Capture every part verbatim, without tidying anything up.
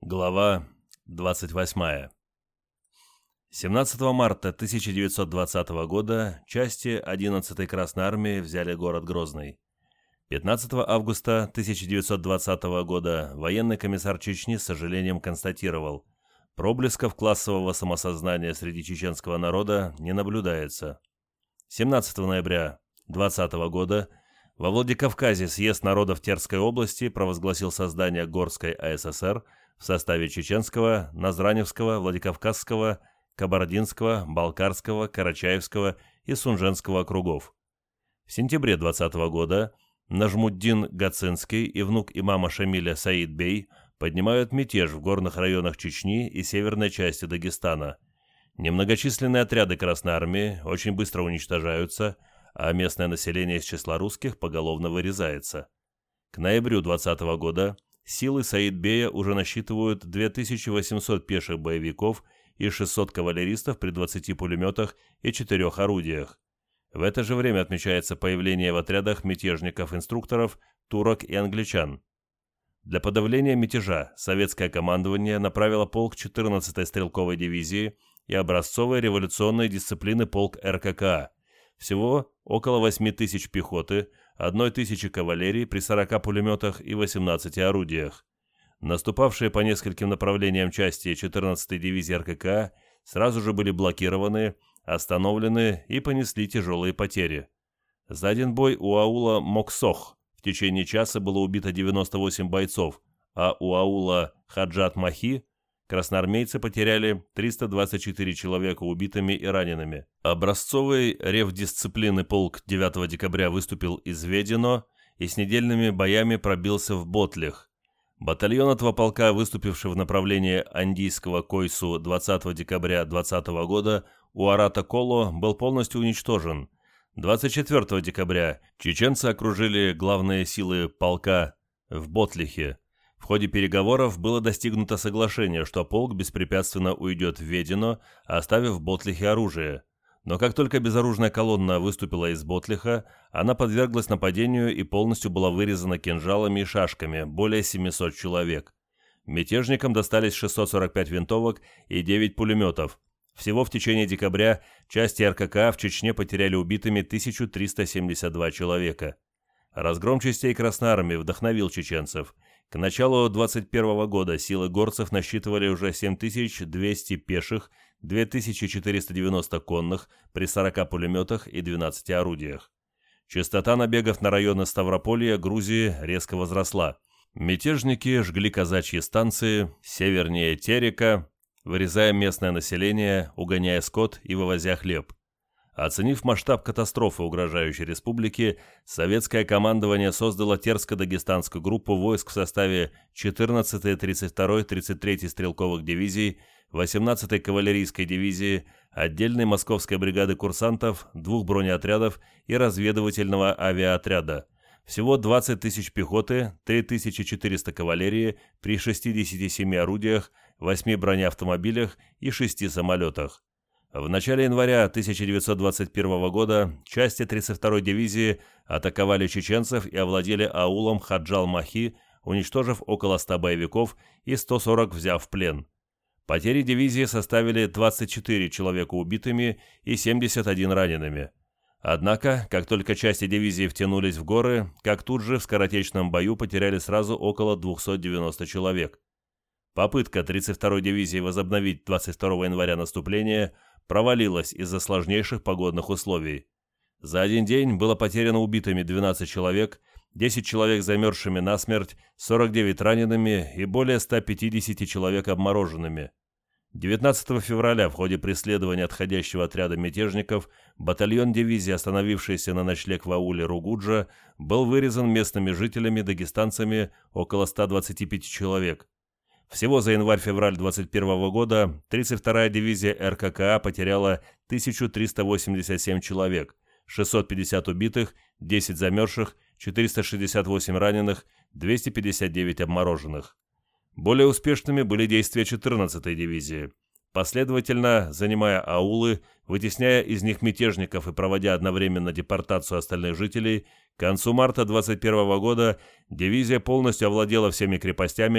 Глава двадцать восьмая. семнадцатого марта тысяча девятьсот двадцатого года части одиннадцатой Красной Армии взяли город Грозный. пятнадцатого августа тысяча девятьсот двадцатого года военный комиссар Чечни с сожалением констатировал: проблесков классового самосознания среди чеченского народа не наблюдается. семнадцатого ноября двадцатого года во Владикавказе съезд народов Терской области провозгласил создание Горской АССР в составе Чеченского, Назраневского, Владикавказского, Кабардинского, Балкарского, Карачаевского и Сунженского округов. В сентябре двадцатого года Нажмуддин Гацинский и внук имама Шамиля Саид Бей поднимают мятеж в горных районах Чечни и северной части Дагестана. Немногочисленные отряды Красной Армии очень быстро уничтожаются, а местное население из числа русских поголовно вырезается. К ноябрю двадцатого года силы Саид-Бея уже насчитывают две тысячи восемьсот пеших боевиков и шестьсот кавалеристов при двадцати пулеметах и четырех орудиях. В это же время отмечается появление в отрядах мятежников-инструкторов, турок и англичан. Для подавления мятежа советское командование направило полк четырнадцатой стрелковой дивизии и образцовой революционной дисциплины полк эр ка ка а. Всего около восьми тысяч пехоты, одной тысячи кавалерии при сорока пулеметах и восемнадцати орудиях. Наступавшие по нескольким направлениям части четырнадцатой дивизии эр ка ка а сразу же были блокированы, остановлены и понесли тяжелые потери. За один бой у аула Моксох в течение часа было убито девяносто восемь бойцов, а у аула Хаджат-Махи красноармейцы потеряли триста двадцать четыре человека убитыми и ранеными. Образцовый ревдисциплины полк девятого декабря выступил из Ведино и с недельными боями пробился в Ботлих. Батальон этого полка, выступивший в направлении Андийского Койсу двадцатого декабря двадцатого года, у Арата-Коло был полностью уничтожен. двадцать четвёртого декабря чеченцы окружили главные силы полка в Ботлихе. В ходе переговоров было достигнуто соглашение, что полк беспрепятственно уйдет в Ведино, оставив в Ботлихе оружие. Но как только безоружная колонна выступила из Ботлиха, она подверглась нападению и полностью была вырезана кинжалами и шашками, более семисот человек. Мятежникам достались шестьсот сорок пять винтовок и девять пулеметов. Всего в течение декабря части эр ка ка а в Чечне потеряли убитыми тысячу триста семьдесят два человека. Разгром частей Красной Армии вдохновил чеченцев. К началу двадцать первого года силы горцев насчитывали уже семь тысяч двести пеших, две тысячи четыреста девяносто конных при сорока пулеметах и двенадцати орудиях. Частота набегов на районы Ставрополья, Грузии резко возросла. Мятежники жгли казачьи станции севернее Терека, вырезая местное население, угоняя скот и вывозя хлеб. Оценив масштаб катастрофы угрожающей республике, советское командование создало Терско-Дагестанскую группу войск в составе четырнадцатой, тридцать второй, тридцать третьей стрелковых дивизий, восемнадцатой кавалерийской дивизии, отдельной московской бригады курсантов, двух бронеотрядов и разведывательного авиаотряда. Всего двадцать тысяч пехоты, три тысячи четыреста кавалерии при шестидесяти семи орудиях, восьми бронеавтомобилях и шести самолетах. В начале января тысяча девятьсот двадцать первого года части тридцать второй дивизии атаковали чеченцев и овладели аулом Хаджал-Махи, уничтожив около ста боевиков и сто сорок взяв в плен. Потери дивизии составили двадцать четыре человека убитыми и семьдесят один ранеными. Однако, как только части дивизии втянулись в горы, как тут же в скоротечном бою потеряли сразу около двухсот девяноста человек. Попытка тридцать второй дивизии возобновить двадцать второго января наступление провалилась из-за сложнейших погодных условий. За один день было потеряно убитыми двенадцать человек, десять человек замерзшими насмерть, сорок девять ранеными и более ста пятидесяти человек обмороженными. девятнадцатого февраля в ходе преследования отходящего отряда мятежников батальон дивизии, остановившийся на ночлег в ауле Ругуджа, был вырезан местными жителями-дагестанцами около ста двадцати пяти человек. Всего за январь-февраль двадцать первого года тридцать вторая дивизия эр ка ка а потеряла тысячу триста восемьдесят семь человек, шестьсот пятьдесят убитых, десять замерзших, четыреста шестьдесят восемь раненых, двести пятьдесят девять обмороженных. Более успешными были действия четырнадцатой дивизии. Последовательно занимая аулы, вытесняя из них мятежников и проводя одновременно депортацию остальных жителей, к концу марта двадцать первого года дивизия полностью овладела всеми крепостями,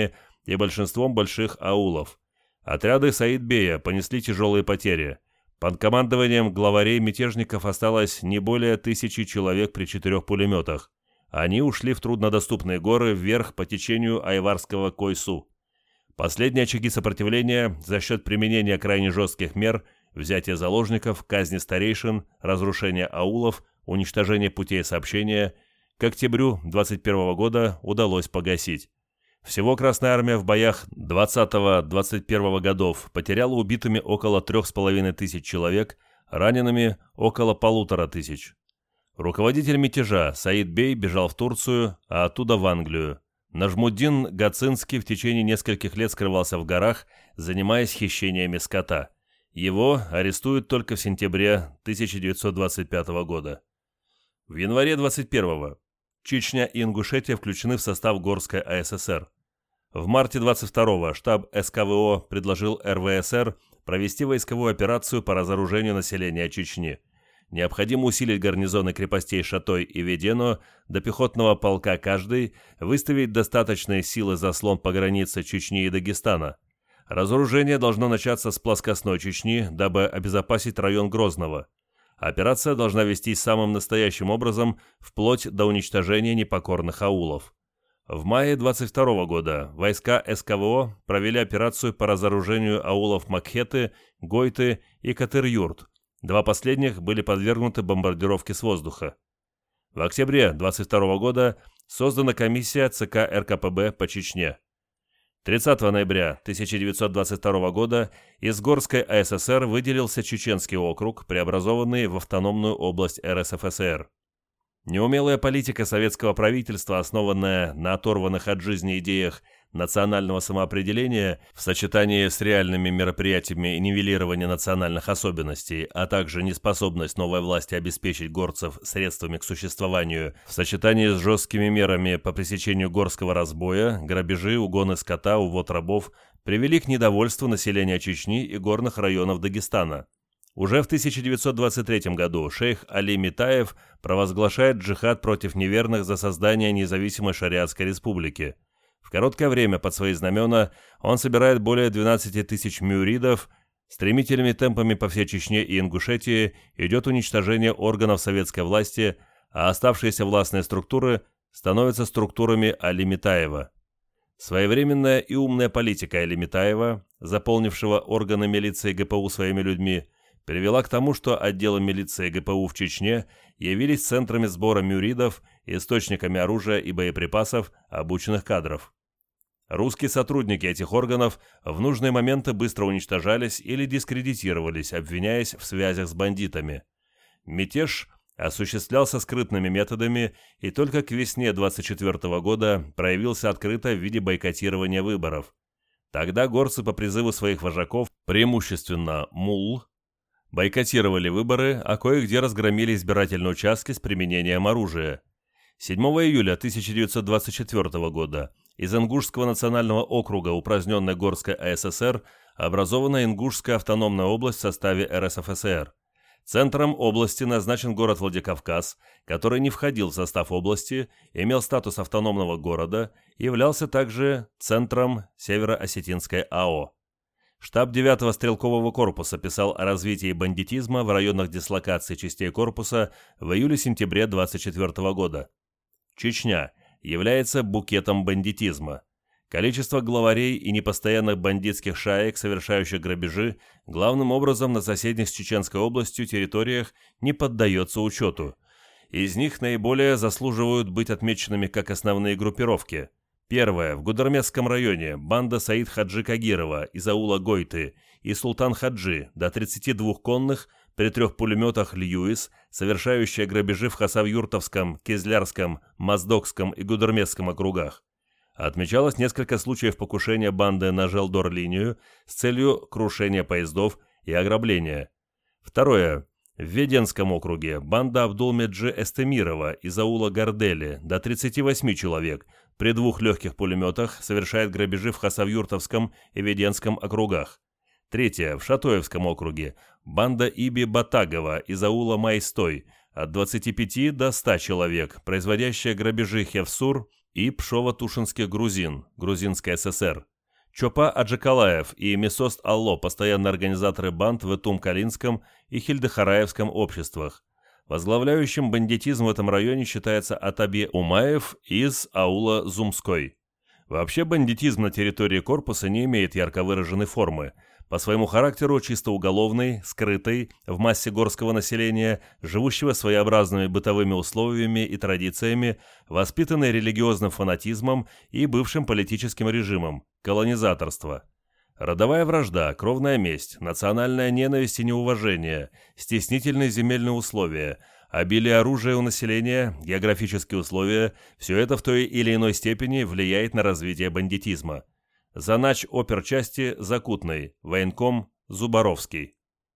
и большинством больших аулов. Отряды Саид-бея понесли тяжелые потери. Под командованием главарей мятежников осталось не более тысячи человек при четырех пулеметах. Они ушли в труднодоступные горы вверх по течению Айварского Койсу. Последние очаги сопротивления за счет применения крайне жестких мер, взятия заложников, казни старейшин, разрушения аулов, уничтожения путей сообщения, к октябрю двадцать первого года удалось погасить. Всего Красная Армия в боях двадцатого-двадцать первого годов потеряла убитыми около трех с половиной тысяч человек, ранеными около полутора тысяч. Руководитель мятежа Саид-бей бежал в Турцию, а оттуда в Англию. Нажмуддин Гацинский в течение нескольких лет скрывался в горах, занимаясь хищениями скота. Его арестуют только в сентябре тысяча девятьсот двадцать пятого года. В январе двадцать первого Чечня и Ингушетия включены в состав Горской АССР. В марте двадцать второго штаб эс ка вэ о предложил эр вэ эс эр провести войсковую операцию по разоружению населения Чечни. Необходимо усилить гарнизоны крепостей Шатой и Ведено до пехотного полка каждый, выставить достаточные силы заслон по границе Чечни и Дагестана. Разоружение должно начаться с плоскостной Чечни, дабы обезопасить район Грозного. Операция должна вестись самым настоящим образом, вплоть до уничтожения непокорных аулов. В мае двадцать второго года войска эс ка вэ о провели операцию по разоружению аулов Макхеты, Гойты и Катыр-Юрт. Два последних были подвергнуты бомбардировке с воздуха. В октябре двадцать второго года создана комиссия ЦК эр ка пэ бэ по Чечне. тридцатого ноября тысяча девятьсот двадцать второго года из Горской а эс эс эр выделился Чеченский округ, преобразованный в автономную область эр эс эф эс эр. Неумелая политика советского правительства, основанная на оторванных от жизни идеях национального самоопределения в сочетании с реальными мероприятиями нивелирования национальных особенностей, а также неспособность новой власти обеспечить горцев средствами к существованию в сочетании с жесткими мерами по пресечению горского разбоя, грабежи, угоны скота, увод рабов, привели к недовольству населения Чечни и горных районов Дагестана. Уже в тысяча девятьсот двадцать третьем году шейх Али Митаев провозглашает джихад против неверных за создание независимой шариатской республики. В короткое время под свои знамена он собирает более двенадцати тысяч мюридов. Стремительными темпами по всей Чечне и Ингушетии идет уничтожение органов советской власти, а оставшиеся властные структуры становятся структурами Али Митаева. Своевременная и умная политика Али Митаева, заполнившего органы милиции и гэ пэ у своими людьми, привела к тому, что отделы милиции и гэ пэ у в Чечне явились центрами сбора мюридов, источниками оружия и боеприпасов, обученных кадров. Русские сотрудники этих органов в нужные моменты быстро уничтожались или дискредитировались, обвиняясь в связях с бандитами. Мятеж осуществлялся скрытными методами и только к весне двадцать четвёртого года проявился открыто в виде бойкотирования выборов. Тогда горцы по призыву своих вожаков, преимущественно мулл, бойкотировали выборы, а кое-где разгромили избирательные участки с применением оружия. седьмого июля тысяча девятьсот двадцать четвёртого года из Ингушского национального округа упраздненной Горской а эс эс эр образована Ингушская автономная область в составе эр эс эф эс эр. Центром области назначен город Владикавказ, который не входил в состав области, имел статус автономного города и являлся также центром Северо-Осетинской а о. Штаб девятого стрелкового корпуса писал о развитии бандитизма в районах дислокации частей корпуса в июле-сентябре двадцать четвёртого года. Чечня является букетом бандитизма. Количество главарей и непостоянных бандитских шаек, совершающих грабежи, главным образом на соседних с Чеченской областью территориях, не поддается учету. Из них наиболее заслуживают быть отмеченными как основные группировки. Первая. В Гудермесском районе банда Саид Хаджи Кагирова из аула Гойты и Султан Хаджи до тридцати двух конных при трех пулеметах Льюис, совершающая грабежи в Хасавюртовском, Кизлярском, Моздокском и Гудермесском округах. Отмечалось несколько случаев покушения банды на Желдор-линию с целью крушения поездов и ограбления. Второе. В Веденском округе банда Абдул-Меджи Эстемирова из аула Гордели до тридцати восьми человек при двух легких пулеметах совершает грабежи в Хасавюртовском и Веденском округах. Третье. В Шатоевском округе банда Иби Батагова из аула Майстой от двадцати пяти до ста человек, производящая грабежи Хевсур и Пшово-Тушинских грузин, Грузинская эс эс эр. Чопа Аджикалаев и Месост Алло, постоянные организаторы банд в Итум-Калинском и Хильдехараевском обществах. Возглавляющим бандитизм в этом районе считается Атаби Умаев из аула Зумской. Вообще бандитизм на территории корпуса не имеет ярко выраженной формы. По своему характеру чисто уголовный, скрытый, в массе горского населения, живущего своеобразными бытовыми условиями и традициями, воспитанный религиозным фанатизмом и бывшим политическим режимом, колонизаторство. Родовая вражда, кровная месть, национальная ненависть и неуважение, стеснительные земельные условия, обилие оружия у населения, географические условия – все это в той или иной степени влияет на развитие бандитизма. Занач оперчасти Закутный, военком Зубаровский.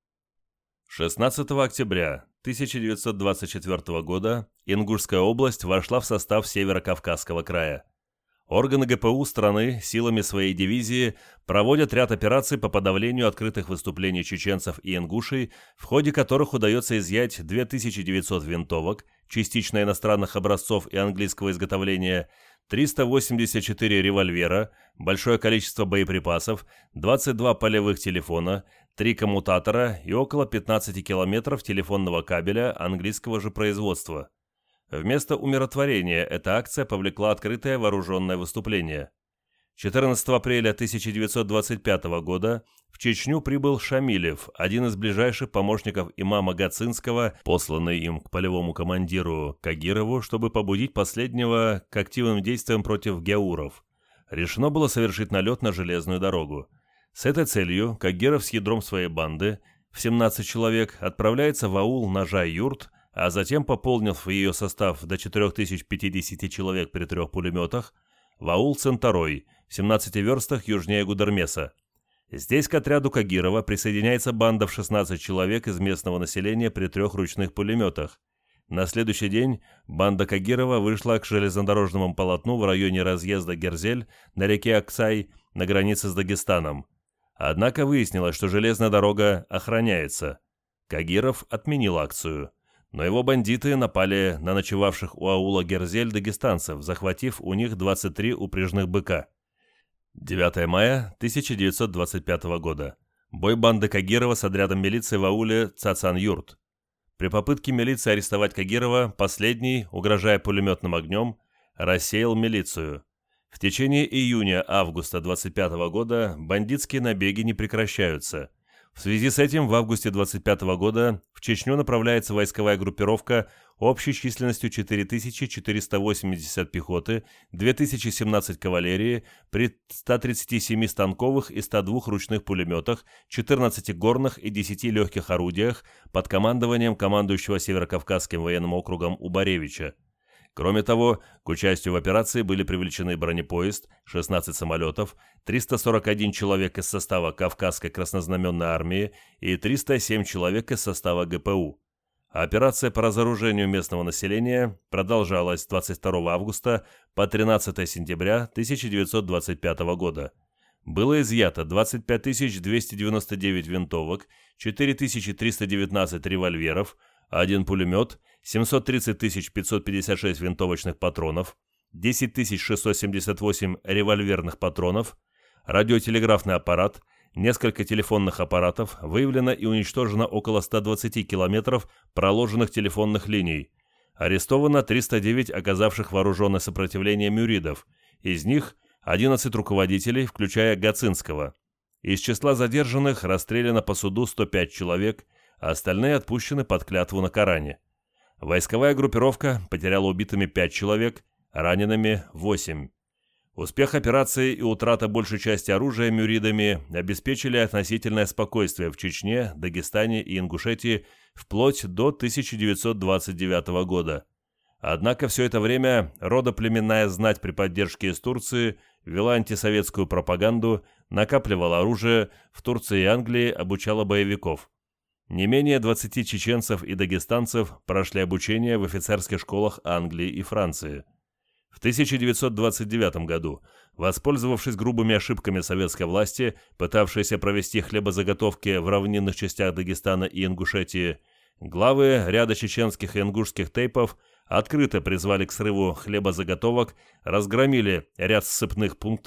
шестнадцатого октября тысяча девятьсот двадцать четвёртого года Ингушская область вошла в состав Северо-Кавказского края. Органы ГПУ страны силами своей дивизии проводят ряд операций по подавлению открытых выступлений чеченцев и ингушей, в ходе которых удается изъять две тысячи девятьсот винтовок, частично иностранных образцов и английского изготовления, триста восемьдесят четыре револьвера, большое количество боеприпасов, двадцать два полевых телефона, три коммутатора и около пятнадцати километров телефонного кабеля английского же производства. Вместо умиротворения эта акция повлекла открытое вооруженное выступление. четырнадцатого апреля тысяча девятьсот двадцать пятого года в Чечню прибыл Шамилев, один из ближайших помощников имама Гацинского, посланный им к полевому командиру Кагирову, чтобы побудить последнего к активным действиям против гяуров. Решено было совершить налет на железную дорогу. С этой целью Кагиров с ядром своей банды в семнадцать человек отправляется в аул Нажай-Юрт, а затем, пополнив ее состав до четырех тысяч пятидесяти человек при трех пулеметах, в аул Центарой, в семнадцати верстах южнее Гудермеса. Здесь к отряду Кагирова присоединяется банда в шестнадцать человек из местного населения при трех ручных пулеметах. На следующий день банда Кагирова вышла к железнодорожному полотну в районе разъезда Герзель на реке Аксай на границе с Дагестаном. Однако выяснилось, что железная дорога охраняется. Кагиров отменил акцию. Но его бандиты напали на ночевавших у аула Герзель дагестанцев, захватив у них двадцать три упряжных быка. девятого мая тысяча девятьсот двадцать пятого года. Бой банды Кагирова с отрядом милиции в ауле Цацан-Юрт. При попытке милиции арестовать Кагирова, последний, угрожая пулеметным огнем, рассеял милицию. В течение июня-августа двадцать пятого года бандитские набеги не прекращаются. В связи с этим в августе двадцать пятого года в Чечню направляется войсковая группировка общей численностью четыре тысячи четыреста восемьдесят пехоты, две тысячи семнадцать кавалерии при ста тридцати семи станковых и ста двух ручных пулеметах, четырнадцати горных и десяти легких орудиях под командованием командующего Северокавказским военным округом Убаревича. Кроме того, к участию в операции были привлечены бронепоезд, шестнадцать самолетов, триста сорок один человек из состава Кавказской краснознаменной армии и триста семь человек из состава ГПУ. Операция по разоружению местного населения продолжалась с двадцать второго августа по тринадцатого сентября тысяча девятьсот двадцать пятого года. Было изъято двадцать пять тысяч двести девяносто девять винтовок, четыре тысячи триста девятнадцать револьверов, один пулемет, семьсот тридцать тысяч пятьсот пятьдесят шесть винтовочных патронов, десять тысяч шестьсот семьдесят восемь револьверных патронов, радиотелеграфный аппарат, несколько телефонных аппаратов, выявлено и уничтожено около ста двадцати километров проложенных телефонных линий. Арестовано триста девять оказавших вооруженное сопротивление мюридов, из них одиннадцать руководителей, включая Гацинского. Из числа задержанных расстреляно по суду сто пять человек, а остальные отпущены под клятву на Коране. Войсковая группировка потеряла убитыми пять человек, ранеными восемь. Успех операции и утрата большей части оружия мюридами обеспечили относительное спокойствие в Чечне, Дагестане и Ингушетии вплоть до тысяча девятьсот двадцать девятого года. Однако все это время родоплеменная знать при поддержке из Турции вела антисоветскую пропаганду, накапливала оружие, в Турции и Англии обучала боевиков. Не менее двадцати чеченцев и дагестанцев прошли обучение в офицерских школах Англии и Франции. В тысяча девятьсот двадцать девятом году, воспользовавшись грубыми ошибками советской власти, пытавшейся провести хлебозаготовки в равнинных частях Дагестана и Ингушетии, главы ряда чеченских и ингушских тейпов открыто призвали к срыву хлебозаготовок, разгромили ряд ссыпных пунктов,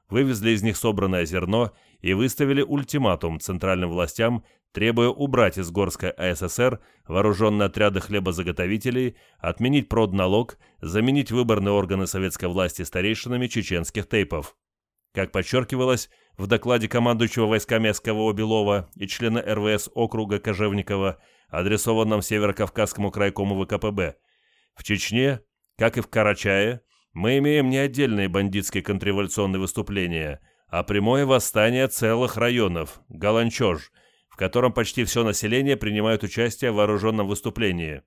вывезли из них собранное зерно и выставили ультиматум центральным властям, требуя убрать из Горской АССР вооруженные отряды хлебозаготовителей, отменить продналог, заменить выборные органы советской власти старейшинами чеченских тейпов. Как подчеркивалось в докладе командующего войсками эс ка вэ о Белова и члена эр вэ эс округа Кожевникова, адресованном Северокавказскому крайкому вэ ка пэ бэ, в Чечне, как и в Карачае, мы имеем не отдельные бандитские контрреволюционные выступления, а прямое восстание целых районов, Галанчож, в котором почти все население принимает участие в вооруженном выступлении.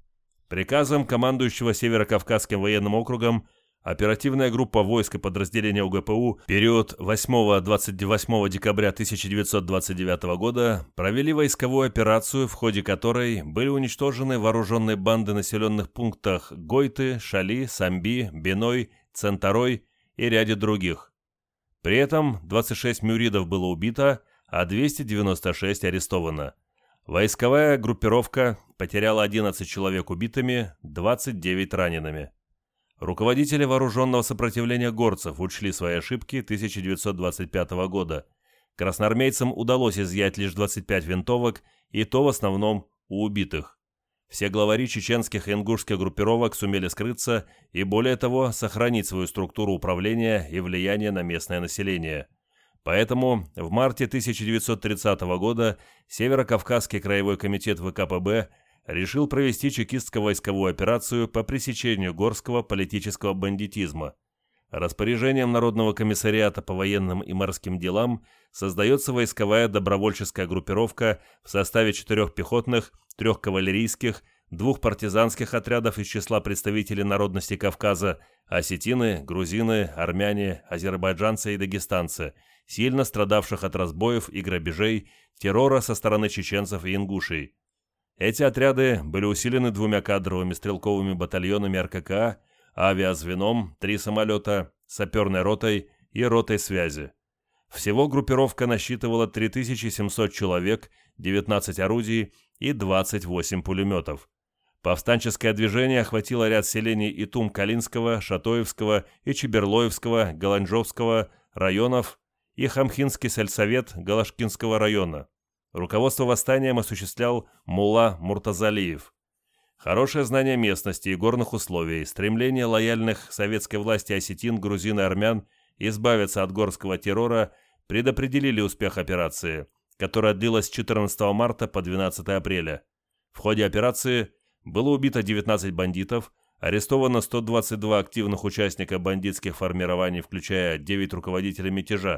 Приказом командующего Северокавказским военным округом оперативная группа войск и подразделения о гэ пэ у в период восьмого-двадцать восьмого декабря тысяча девятьсот двадцать девятого года провели войсковую операцию, в ходе которой были уничтожены вооруженные банды в населенных пунктах Гойты, Шали, Самби, Биной, Центарой и ряде других. При этом двадцать шесть мюридов было убито, а двести девяносто шесть арестовано. Войсковая группировка потеряла одиннадцать человек убитыми, двадцать девять ранеными. Руководители вооруженного сопротивления горцев учли свои ошибки тысяча девятьсот двадцать пятого года. Красноармейцам удалось изъять лишь двадцать пять винтовок, и то в основном у убитых. Все главари чеченских и ингушских группировок сумели скрыться и, более того, сохранить свою структуру управления и влияние на местное население. Поэтому в марте тысяча девятьсот тридцатого года Северокавказский краевой комитет вэ ка пэ бэ решил провести чекистско-войсковую операцию по пресечению горского политического бандитизма. Распоряжением Народного комиссариата по военным и морским делам создается войсковая добровольческая группировка в составе четырех пехотных, трех кавалерийских, двух партизанских отрядов из числа представителей народности Кавказа, осетины, грузины, армяне, азербайджанцы и дагестанцы, сильно страдавших от разбоев и грабежей, террора со стороны чеченцев и ингушей. Эти отряды были усилены двумя кадровыми стрелковыми батальонами эр ка ка а, авиазвеном, три самолета, саперной ротой и ротой связи. Всего группировка насчитывала три тысячи семьсот человек, девятнадцать орудий и двадцать восемь пулеметов. Повстанческое движение охватило ряд селений Итум-Калинского, Шатоевского и Чеберлоевского, Галанжовского районов и Хамхинский сельсовет Галашкинского района. Руководство восстанием осуществлял мулла Муртазалиев. Хорошее знание местности и горных условий, стремление лояльных советской власти осетин, грузин и армян избавиться от горского террора предопределили успех операции, которая длилась с четырнадцатого марта по двенадцатое апреля. В ходе операции было убито девятнадцать бандитов, арестовано сто двадцать два активных участника бандитских формирований, включая девять руководителей мятежа.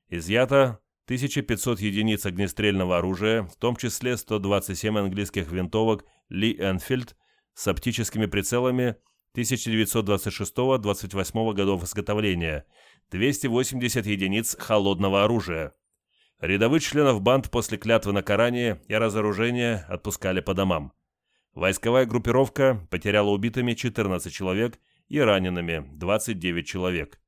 Изъято тысяча пятьсот единиц огнестрельного оружия, в том числе сто двадцать семь английских винтовок Ли Энфилд с оптическими прицелами тысяча девятьсот двадцать шестого — двадцать восьмого годов изготовления, двести восемьдесят единиц холодного оружия. Рядовых членов банд после клятвы на Коране и разоружения отпускали по домам. Войсковая группировка потеряла убитыми четырнадцать человек и ранеными двадцать девять человек.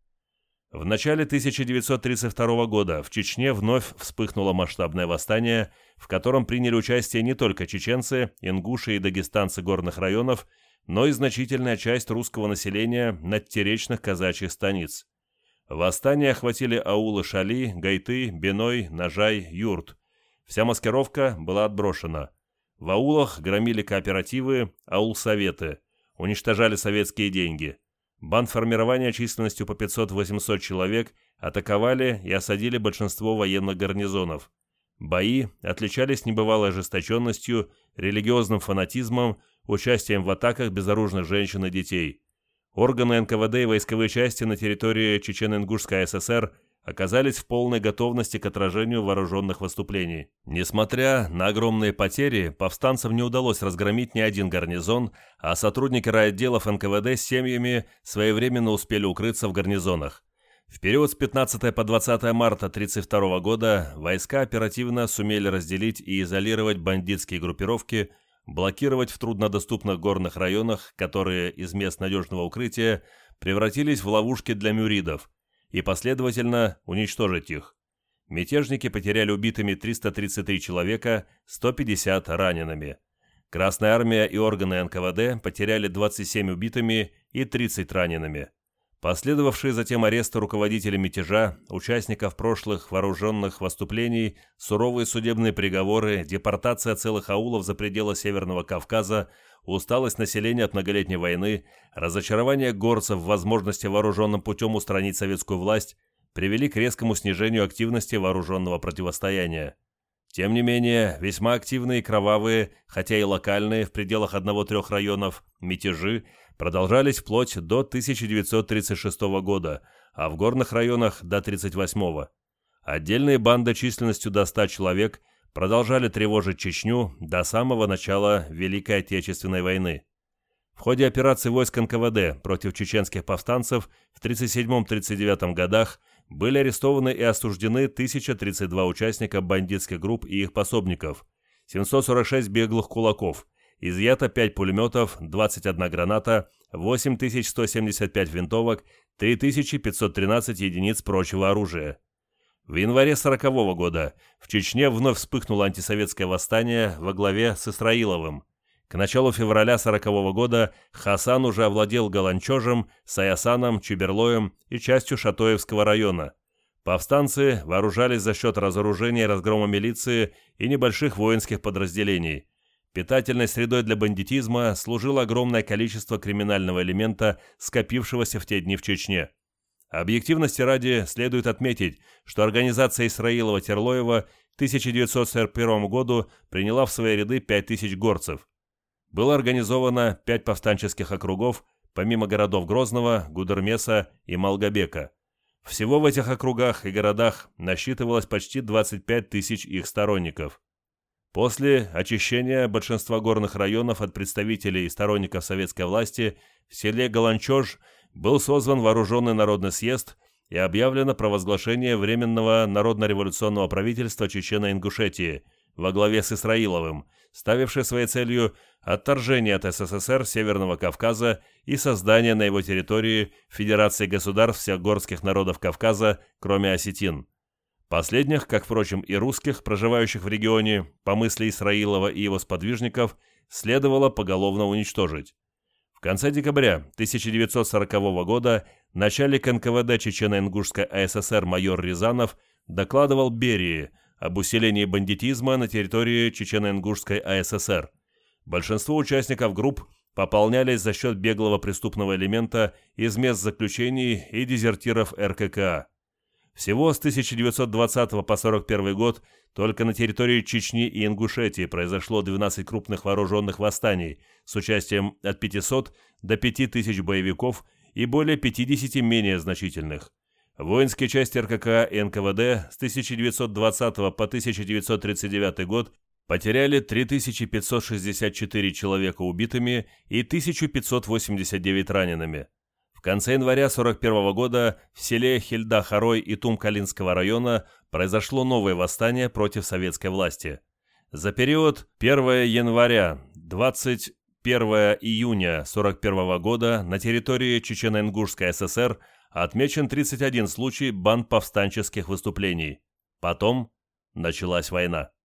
В начале тысяча девятьсот тридцать второго года в Чечне вновь вспыхнуло масштабное восстание, в котором приняли участие не только чеченцы, ингуши и дагестанцы горных районов, но и значительная часть русского населения надтеречных казачьих станиц. Восстание охватили аулы Шали, Гайты, Биной, Нажай, Юрт. Вся маскировка была отброшена. В аулах громили кооперативы, аулсоветы, уничтожали советские деньги. Бандформирования численностью по пятьсот-восемьсот человек атаковали и осадили большинство военных гарнизонов. Бои отличались небывалой ожесточенностью, религиозным фанатизмом, участием в атаках безоружных женщин и детей. Органы эн ка вэ дэ и войсковые части на территории Чечено-Ингушской а эс эс эр оказались в полной готовности к отражению вооруженных выступлений. Несмотря на огромные потери, повстанцам не удалось разгромить ни один гарнизон, а сотрудники райотделов эн ка вэ дэ с семьями своевременно успели укрыться в гарнизонах. В период с пятнадцатого по двадцатое марта тысяча девятьсот тридцать второго года войска оперативно сумели разделить и изолировать бандитские группировки, блокировать в труднодоступных горных районах, которые из мест надежного укрытия превратились в ловушки для мюридов, и последовательно уничтожить их. Мятежники потеряли убитыми триста тридцать три человека, сто пятьдесят ранеными. Красная армия и органы эн ка вэ дэ потеряли двадцать семь убитыми и тридцать ранеными. Последовавшие затем аресты руководителей мятежа, участников прошлых вооруженных выступлений, суровые судебные приговоры, депортация целых аулов за пределы Северного Кавказа, усталость населения от многолетней войны, разочарование горцев в возможности вооруженным путем устранить советскую власть привели к резкому снижению активности вооруженного противостояния. Тем не менее, весьма активные и кровавые, хотя и локальные, в пределах одного-трех районов, мятежи продолжались вплоть до тысяча девятьсот тридцать шестого года, а в горных районах до тридцать восьмого. Отдельные банды численностью до ста человек продолжали тревожить Чечню до самого начала Великой Отечественной войны. В ходе операции войск эн ка вэ дэ против чеченских повстанцев в тридцать седьмом — тридцать девятом годах были арестованы и осуждены тысяча тридцать два участника бандитских групп и их пособников, семьсот сорок шесть беглых кулаков, изъято пять пулеметов, двадцать одна граната, восемь тысяч сто семьдесят пять винтовок, три тысячи пятьсот тринадцать единиц прочего оружия. В январе сорокового года в Чечне вновь вспыхнуло антисоветское восстание во главе с Исраиловым. К началу февраля сорокового года Хасан уже овладел Галанчожем, Саясаном, Чуберлоем и частью Шатоевского района. Повстанцы вооружались за счет разоружения и разгрома милиции и небольших воинских подразделений. Питательной средой для бандитизма служило огромное количество криминального элемента, скопившегося в те дни в Чечне. Объективности ради следует отметить, что организация Исраилова-Терлоева к тысяча девятьсот сорок первому году приняла в свои ряды пять тысяч горцев. Было организовано пять повстанческих округов, помимо городов Грозного, Гудермеса и Малгобека. Всего в этих округах и городах насчитывалось почти двадцать пять тысяч их сторонников. После очищения большинства горных районов от представителей и сторонников советской власти в селе Галанчож был созван вооруженный народный съезд и объявлено провозглашение Временного народно-революционного правительства Чечено-Ингушетии во главе с Исраиловым, ставившее своей целью отторжение от эс эс эс эр Северного Кавказа и создание на его территории Федерации государств всех горских народов Кавказа, кроме осетин. Последних, как, впрочем, и русских, проживающих в регионе, по мысли Исраилова и его сподвижников, следовало поголовно уничтожить. В конце декабря тысяча девятьсот сорокового года начальник эн ка вэ дэ Чечено-Ингушской а эс эс эр майор Рязанов докладывал Берии об усилении бандитизма на территории Чечено-Ингушской а эс эс эр. Большинство участников групп пополнялись за счет беглого преступного элемента из мест заключений и дезертиров эр ка ка а. Всего с тысяча девятьсот двадцатого по сорок первый год только на территории Чечни и Ингушетии произошло двенадцать крупных вооруженных восстаний с участием от пятисот до пяти тысяч боевиков и более пятидесяти менее значительных. Воинские части эр ка ка а и эн ка вэ дэ с тысяча девятьсот двадцатого по тысяча девятьсот тридцать девятый год потеряли три тысячи пятьсот шестьдесят четыре человека убитыми и тысячу пятьсот восемьдесят девять ранеными. В конце января сорок первого года в селе Хильда-Харой и Тум-Калинского района произошло новое восстание против советской власти. За период первого января — двадцать первого июня сорок первого года на территории Чечено-Ингушской а эс эс эр отмечен тридцать один случай бандповстанческих выступлений. Потом началась война.